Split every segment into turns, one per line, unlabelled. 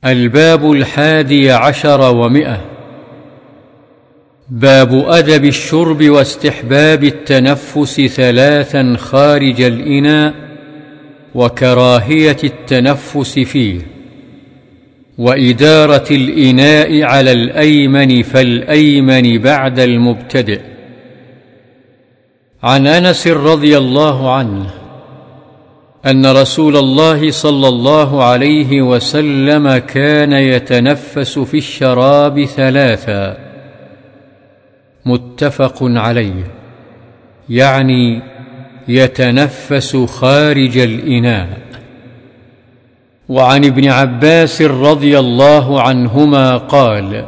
الباب 11 باب أدب الشرب واستحباب التنفس 3 خارج الإناء وكراهية التنفس فيه، وإدارة الإناء على الأيمن فالأيمن بعد المبتدئ. عن أنس رضي الله عنه أن رسول الله صلى الله عليه وسلم كان يتنفس في الشراب 3، متفق عليه، يعني يتنفس خارج الإناء. وعن ابن عباس رضي الله عنهما قال: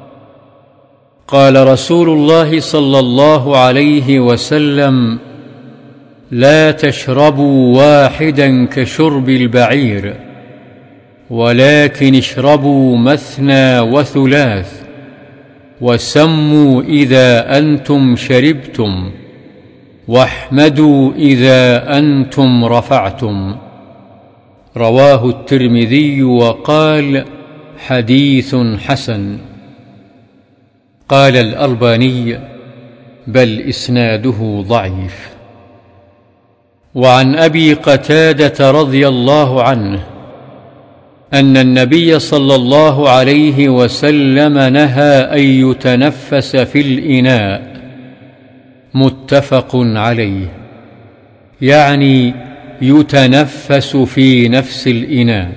قال رسول الله صلى الله عليه وسلم: لا تشربوا واحدا كشرب البعير، ولكن اشربوا مثنى وثلاث، وسموا إذا أنتم شربتم، واحمدوا إذا أنتم رفعتم. رواه الترمذي وقال: حديث حسن. قال الألباني: بل إسناده ضعيف. وعن أبي قتادة رضي الله عنه أن النبي صلى الله عليه وسلم نهى أن يتنفس في الإناء، متفق عليه، يعني يتنفس في نفس الإناء.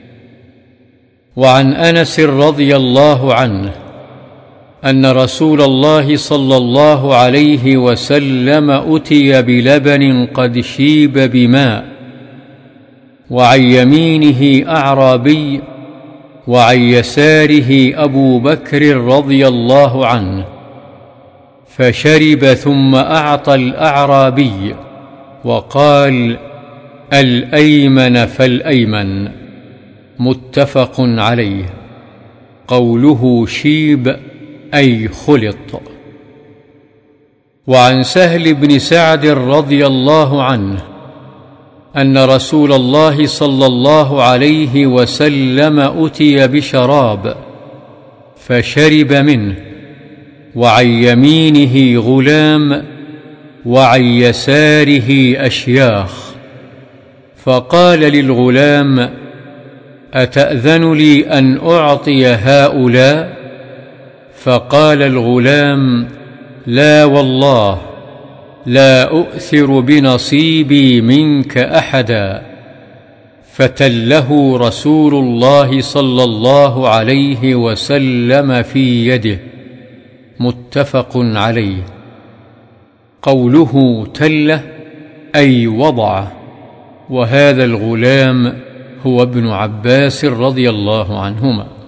وعن أنس رضي الله عنه أن رسول الله صلى الله عليه وسلم أتي بلبن قد شيب بماء، وعن يمينه أعرابي، وعن يساره أبو بكر رضي الله عنه، فشرب ثم أعطى الأعرابي وقال: الأيمن فالأيمن، متفق عليه. قوله شيب أي خلط. وعن سهل بن سعد رضي الله عنه أن رسول الله صلى الله عليه وسلم أتي بشراب فشرب منه، وعن يمينه غلام، وعن يساره أشياخ، فقال للغلام: أتأذن لي أن أعطي هؤلاء؟ فقال الغلام: لا والله، لا أؤثر بنصيبي منك أحدا. فتله رسول الله صلى الله عليه وسلم في يده، متفق عليه. قوله تله أي وضعه، وهذا الغلام هو ابن عباس رضي الله عنهما.